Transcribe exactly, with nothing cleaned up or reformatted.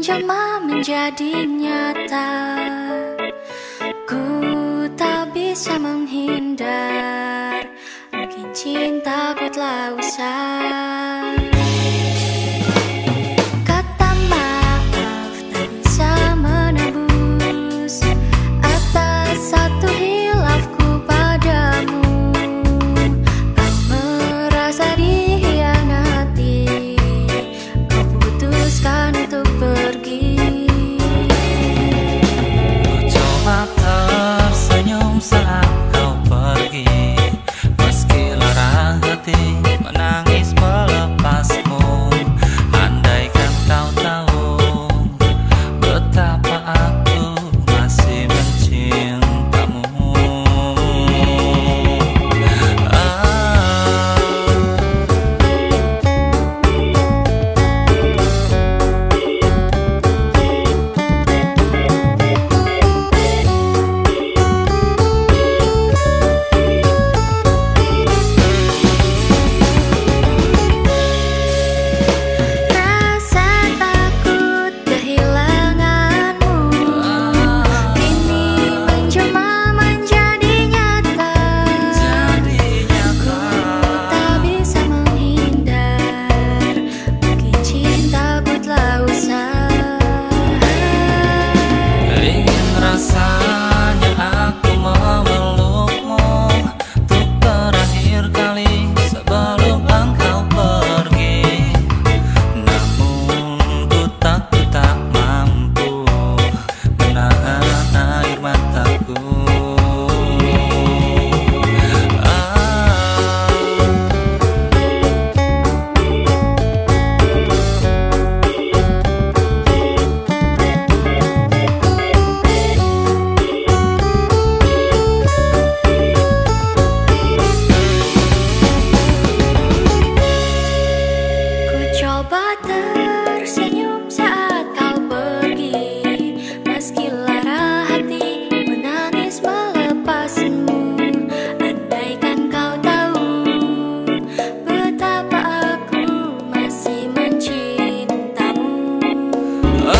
menjelma menjadi nyata. Ku tak bisa menghindar, mungkin cintaku telah usai. Kata maaf tak bisa menebus atas satu hilafku padamu. Kau merasa dikhianati, kau putuskan untuk pergi. Ku coba tersenyum saat kau pergi, meski lara hati menangis melepasmu. Andaikan kau tahu betapa aku masih mencintamu. Rasa takut kehilanganmu kini menjelma menjadi nyata. Tak bisa menghindar, mungkin cintaku telah usai. Ingin rasanya aku memelukmu untuk terakhir kali sebelum engkau pergi. Namun ku tak, ku tak mampu menahan air mataku. Ku coba tersenyum saat kau pergi, meski lara hati menangis melepasmu. Andaikan kau tahu betapa aku masih mencintamu.